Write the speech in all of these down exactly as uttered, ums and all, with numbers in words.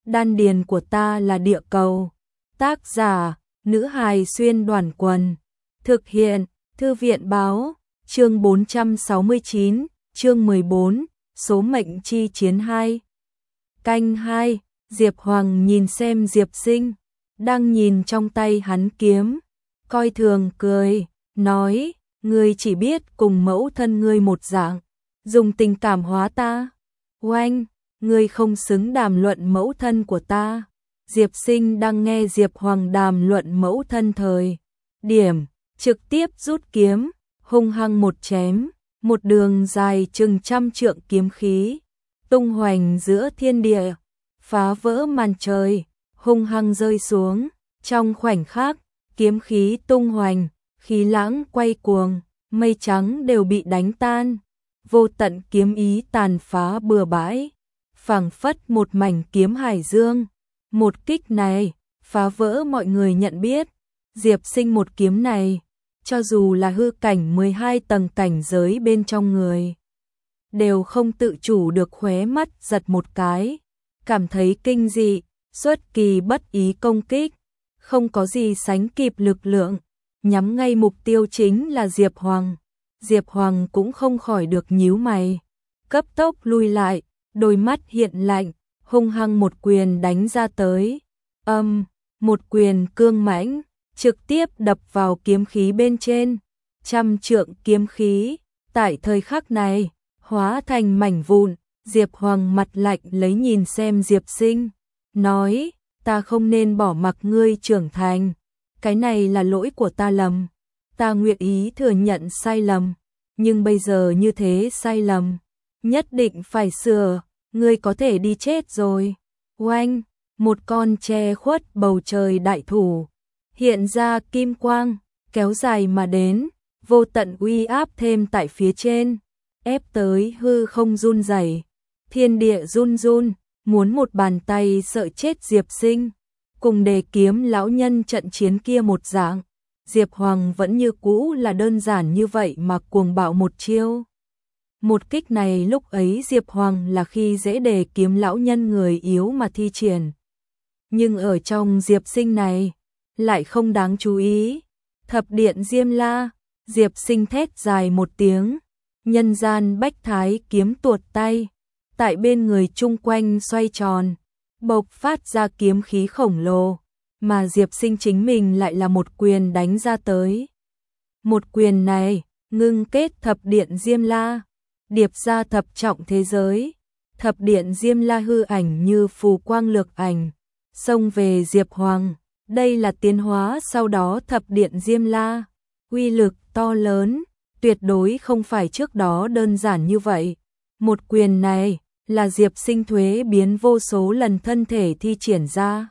đan điền của ta là địa cầu. Tác giả, nữ hài xuyên đoàn quần. Thực hiện, thư viện báo, chương bốn trăm sáu mươi chín, chương mười bốn, số mệnh chi chiến hai. Canh hai, Diệp Hoàng nhìn xem Diệp Sinh, đang nhìn trong tay hắn kiếm, coi thường cười, nói, ngươi chỉ biết cùng mẫu thân ngươi một dạng, dùng tình cảm hóa ta. Oanh, ngươi không xứng đàm luận mẫu thân của ta. Diệp Sinh đang nghe Diệp Hoàng đàm luận mẫu thân thời điểm, trực tiếp rút kiếm, hung hăng một chém, một đường dài chừng trăm trượng kiếm khí, tung hoành giữa thiên địa, phá vỡ màn trời, hung hăng rơi xuống. Trong khoảnh khắc, kiếm khí tung hoành, khí lãng quay cuồng, mây trắng đều bị đánh tan, vô tận kiếm ý tàn phá bừa bãi, phảng phất một mảnh kiếm hải dương. Một kích này, phá vỡ mọi người nhận biết, Diệp Sinh một kiếm này, cho dù là hư cảnh mười hai tầng cảnh giới bên trong người, đều không tự chủ được khóe mắt giật một cái, cảm thấy kinh dị, xuất kỳ bất ý công kích, không có gì sánh kịp lực lượng, nhắm ngay mục tiêu chính là Diệp Hoàng. Diệp Hoàng cũng không khỏi được nhíu mày, cấp tốc lui lại, đôi mắt hiện lạnh, hung hăng một quyền đánh ra tới. Âm, một quyền cương mãnh, trực tiếp đập vào kiếm khí bên trên. Trăm trượng kiếm khí, tại thời khắc này, hóa thành mảnh vụn. Diệp Hoàng mặt lạnh lấy nhìn xem Diệp Sinh, nói, ta không nên bỏ mặc ngươi trưởng thành. Cái này là lỗi của ta lầm. Ta nguyện ý thừa nhận sai lầm. Nhưng bây giờ như thế sai lầm, nhất định phải sửa. Ngươi có thể đi chết rồi. Oanh, một con che khuất bầu trời đại thủ, hiện ra kim quang, kéo dài mà đến, vô tận uy áp thêm tại phía trên, ép tới hư không run rẩy, thiên địa run run, muốn một bàn tay sợ chết Diệp Sinh. Cùng Đề Kiếm lão nhân trận chiến kia một dạng, Diệp Hoàng vẫn như cũ là đơn giản như vậy mà cuồng bạo một chiêu. Một kích này lúc ấy Diệp Hoàng là khi dễ Đề Kiếm lão nhân người yếu mà thi triển. Nhưng ở trong Diệp Sinh này, lại không đáng chú ý. Thập điện Diêm La, Diệp Sinh thét dài một tiếng, nhân gian bách thái kiếm tuột tay, tại bên người chung quanh xoay tròn, bộc phát ra kiếm khí khổng lồ, mà Diệp Sinh chính mình lại là một quyền đánh ra tới. Một quyền này, ngưng kết thập điện Diêm La, điệp ra thập trọng thế giới. Thập điện Diêm La hư ảnh như phù quang lược ảnh, xông về Diệp Hoàng. Đây là tiến hóa sau đó thập điện Diêm La, uy lực to lớn, tuyệt đối không phải trước đó đơn giản như vậy. Một quyền này là Diệp Sinh thuế biến vô số lần thân thể thi triển ra.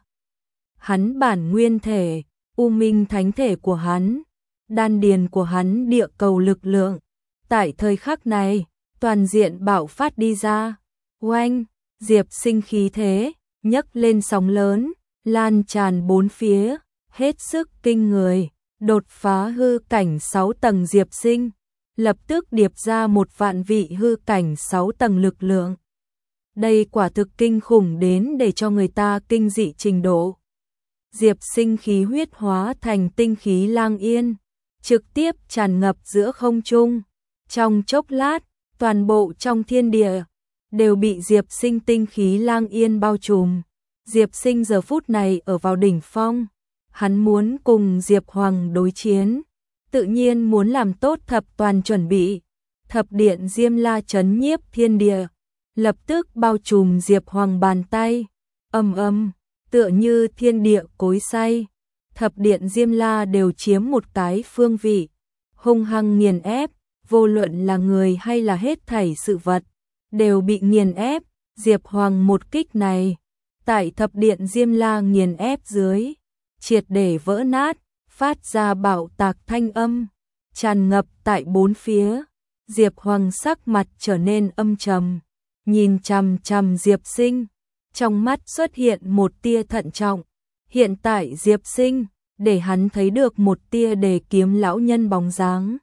Hắn bản nguyên thể, u minh thánh thể của hắn, đan điền của hắn địa cầu lực lượng, tại thời khắc này, toàn diện bạo phát đi ra. Oanh, Diệp Sinh khí thế, nhấc lên sóng lớn, lan tràn bốn phía, hết sức kinh người, đột phá hư cảnh sáu tầng Diệp Sinh, lập tức điệp ra một vạn vị hư cảnh sáu tầng lực lượng. Đây quả thực kinh khủng đến để cho người ta kinh dị trình độ. Diệp Sinh khí huyết hóa thành tinh khí lang yên, trực tiếp tràn ngập giữa không trung. Trong chốc lát, toàn bộ trong thiên địa đều bị Diệp Sinh tinh khí lang yên bao trùm. Diệp Sinh giờ phút này ở vào đỉnh phong, hắn muốn cùng Diệp Hoàng đối chiến, tự nhiên muốn làm tốt thập toàn chuẩn bị. Thập điện Diêm La chấn nhiếp thiên địa, lập tức bao trùm Diệp Hoàng bàn tay. Ầm ầm, tựa như thiên địa cối xay, thập điện Diêm La đều chiếm một cái phương vị, hung hăng nghiền ép, vô luận là người hay là hết thảy sự vật, đều bị nghiền ép. Diệp Hoàng một kích này, tại thập điện Diêm La nghiền ép dưới, triệt để vỡ nát, phát ra bạo tạc thanh âm, tràn ngập tại bốn phía. Diệp Hoàng sắc mặt trở nên âm trầm, nhìn chằm chằm Diệp Sinh, trong mắt xuất hiện một tia thận trọng. Hiện tại Diệp Sinh, để hắn thấy được một tia Đề Kiếm lão nhân bóng dáng.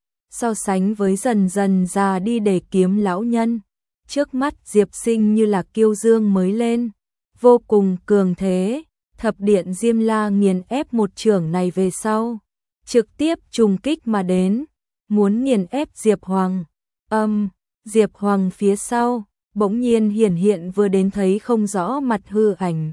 So sánh với dần dần già đi Đề Kiếm lão nhân, trước mắt Diệp Sinh như là kiêu dương mới lên, vô cùng cường thế, thập điện Diêm La nghiền ép một chưởng này về sau, trực tiếp trùng kích mà đến, muốn nghiền ép Diệp Hoàng. Âm, Diệp Hoàng phía sau, bỗng nhiên hiển hiện vừa đến thấy không rõ mặt hư ảnh.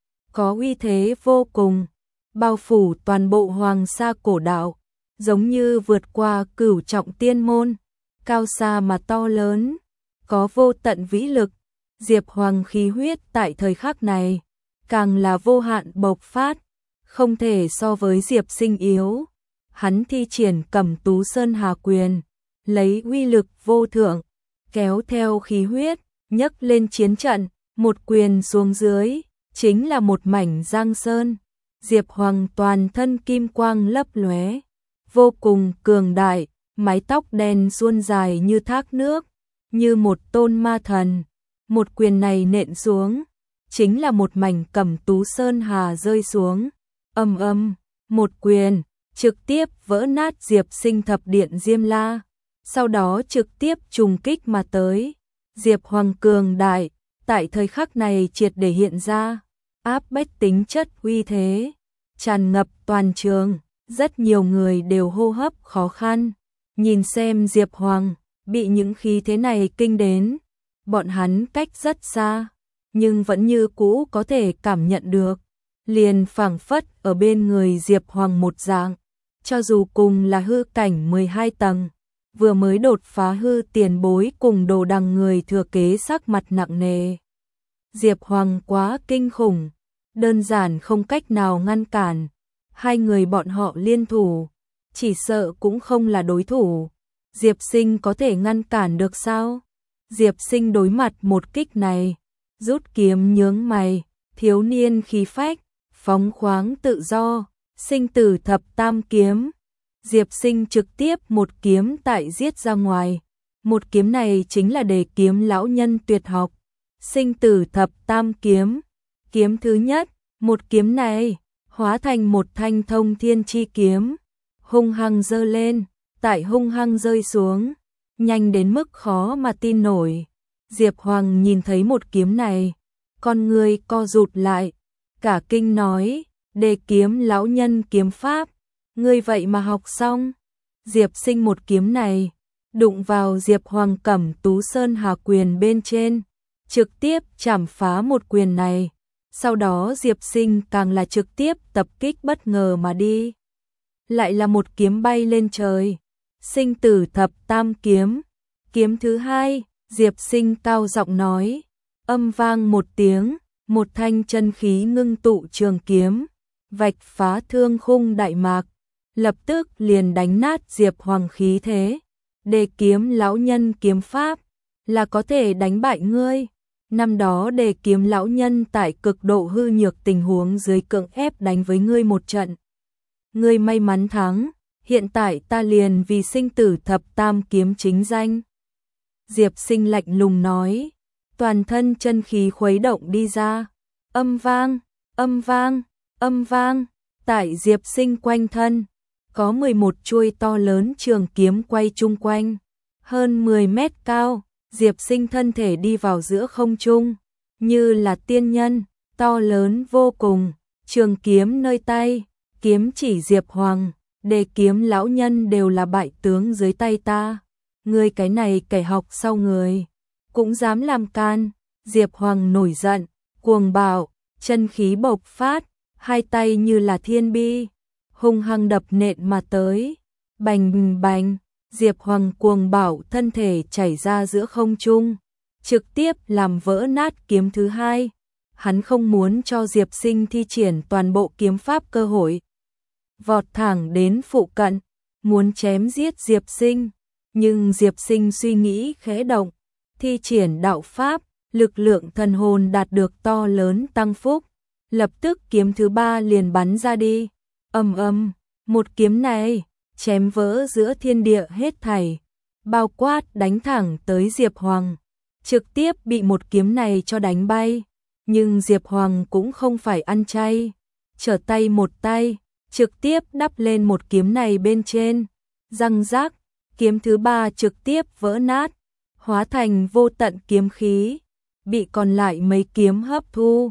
Có uy thế vô cùng, bao phủ toàn bộ Hoàng Sa cổ đạo, giống như vượt qua cửu trọng tiên môn, cao xa mà to lớn, có vô tận vĩ lực. Diệp Hoàng khí huyết tại thời khắc này, càng là vô hạn bộc phát, không thể so với Diệp Sinh yếu. Hắn thi triển Cẩm Tú Sơn Hà Quyền, lấy uy lực vô thượng, kéo theo khí huyết, nhấc lên chiến trận, một quyền xuống dưới, chính là một mảnh giang sơn. Diệp Hoàng toàn thân kim quang lấp lóe, vô cùng cường đại, mái tóc đen suôn dài như thác nước, như một tôn ma thần. Một quyền này nện xuống, chính là một mảnh Cẩm Tú Sơn Hà rơi xuống. Âm âm, một quyền, trực tiếp vỡ nát Diệp Sinh thập điện Diêm La, sau đó trực tiếp trùng kích mà tới. Diệp Hoàng cường đại, tại thời khắc này triệt để hiện ra, áp bách tính chất uy thế, tràn ngập toàn trường, rất nhiều người đều hô hấp khó khăn. Nhìn xem Diệp Hoàng, bị những khí thế này kinh đến, bọn hắn cách rất xa, nhưng vẫn như cũ có thể cảm nhận được, liền phảng phất ở bên người Diệp Hoàng một dạng, cho dù cùng là hư cảnh mười hai tầng, vừa mới đột phá hư tiền bối cùng Đồ Đằng người thừa kế sắc mặt nặng nề. Diệp Hoàng quá kinh khủng, đơn giản không cách nào ngăn cản, hai người bọn họ liên thủ, chỉ sợ cũng không là đối thủ. Diệp Sinh có thể ngăn cản được sao? Diệp Sinh đối mặt một kích này, rút kiếm nhướng mày, thiếu niên khí phách, phóng khoáng tự do, sinh tử thập tam kiếm. Diệp Sinh trực tiếp một kiếm tại giết ra ngoài, một kiếm này chính là Đề kiếm lão nhân tuyệt học, sinh tử thập tam kiếm. Kiếm thứ nhất, một kiếm này hóa thành một thanh thông thiên chi kiếm, hung hăng giơ lên, tại hung hăng rơi xuống, nhanh đến mức khó mà tin nổi. Diệp Hoàng nhìn thấy một kiếm này, con người co rụt lại, cả kinh nói, Đề kiếm lão nhân kiếm pháp, ngươi vậy mà học xong. Diệp Sinh một kiếm này, đụng vào Diệp Hoàng Cẩm Tú Sơn Hà Quyền bên trên, trực tiếp chảm phá một quyền này. Sau đó Diệp Sinh càng là trực tiếp tập kích bất ngờ mà đi. Lại là một kiếm bay lên trời, sinh tử thập tam kiếm. Kiếm thứ hai, Diệp Sinh cao giọng nói, âm vang một tiếng, một thanh chân khí ngưng tụ trường kiếm, vạch phá thương khung đại mạc, lập tức liền đánh nát Diệp Hoàng khí thế. Đề kiếm lão nhân kiếm pháp, là có thể đánh bại ngươi. Năm đó Đề kiếm lão nhân tại cực độ hư nhược tình huống dưới cưỡng ép đánh với ngươi một trận. Ngươi may mắn thắng, hiện tại ta liền vì sinh tử thập tam kiếm chính danh. Diệp Sinh lạnh lùng nói, toàn thân chân khí khuấy động đi ra, âm vang, âm vang, âm vang, tại Diệp Sinh quanh thân, có mười một chuôi to lớn trường kiếm quay chung quanh, hơn mười mét cao. Diệp Sinh thân thể đi vào giữa không trung, như là tiên nhân, to lớn vô cùng, trường kiếm nơi tay, kiếm chỉ Diệp Hoàng, Đề kiếm lão nhân đều là bại tướng dưới tay ta. Ngươi cái này kẻ học sau người, cũng dám làm can. Diệp Hoàng nổi giận, cuồng bạo, chân khí bộc phát, hai tay như là thiên bi, hung hăng đập nện mà tới, bành bành. Diệp Hoàng cuồng bạo thân thể chảy ra giữa không trung, trực tiếp làm vỡ nát kiếm thứ hai. Hắn không muốn cho Diệp Sinh thi triển toàn bộ kiếm pháp cơ hội, vọt thẳng đến phụ cận, muốn chém giết Diệp Sinh. Nhưng Diệp Sinh suy nghĩ khẽ động, thi triển đạo pháp, lực lượng thần hồn đạt được to lớn tăng phúc, lập tức kiếm thứ ba liền bắn ra đi. Ầm ầm, một kiếm này chém vỡ giữa thiên địa hết thảy, bao quát đánh thẳng tới Diệp Hoàng, trực tiếp bị một kiếm này cho đánh bay. Nhưng Diệp Hoàng cũng không phải ăn chay, trở tay một tay, trực tiếp đắp lên một kiếm này bên trên, răng rác, kiếm thứ ba trực tiếp vỡ nát, hóa thành vô tận kiếm khí, bị còn lại mấy kiếm hấp thu,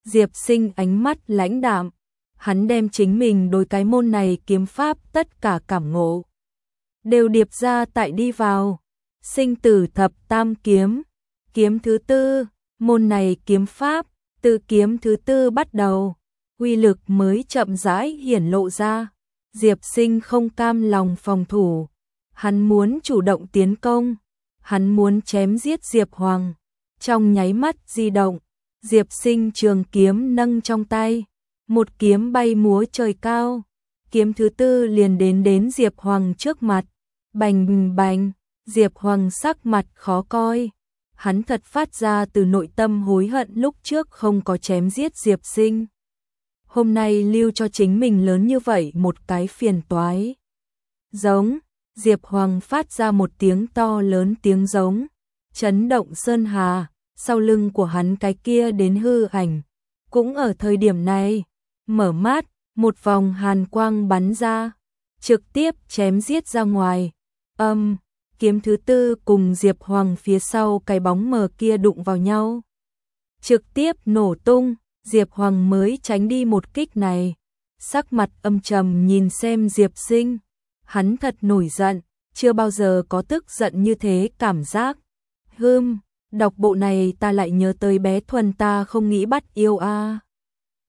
Diệp Sinh ánh mắt lãnh đạm, hắn đem chính mình đối cái môn này kiếm pháp tất cả cảm ngộ đều điệp ra tại đi vào. Sinh tử thập tam kiếm, kiếm thứ tư, môn này kiếm pháp, từ kiếm thứ tư bắt đầu, uy lực mới chậm rãi hiển lộ ra. Diệp Sinh không cam lòng phòng thủ, hắn muốn chủ động tiến công, hắn muốn chém giết Diệp Hoàng. Trong nháy mắt di động, Diệp Sinh trường kiếm nâng trong tay, một kiếm bay múa trời cao, kiếm thứ tư liền đến đến Diệp Hoàng trước mặt. Bành bành, Diệp Hoàng sắc mặt khó coi, hắn thật phát ra từ nội tâm hối hận lúc trước không có chém giết Diệp Sinh. Hôm nay lưu cho chính mình lớn như vậy một cái phiền toái. Giống, Diệp Hoàng phát ra một tiếng to lớn tiếng giống, chấn động sơn hà, sau lưng của hắn cái kia đến hư ảnh. Cũng ở thời điểm này, mở mắt, một vòng hàn quang bắn ra, trực tiếp chém giết ra ngoài. Âm, um, kiếm thứ tư cùng Diệp Hoàng phía sau cái bóng mờ kia đụng vào nhau, trực tiếp nổ tung. Diệp Hoàng mới tránh đi một kích này, sắc mặt âm trầm nhìn xem Diệp Sinh, hắn thật nổi giận, chưa bao giờ có tức giận như thế cảm giác. Hừm, đọc bộ này ta lại nhớ tới bé Thuần ta không nghĩ bắt yêu a. À.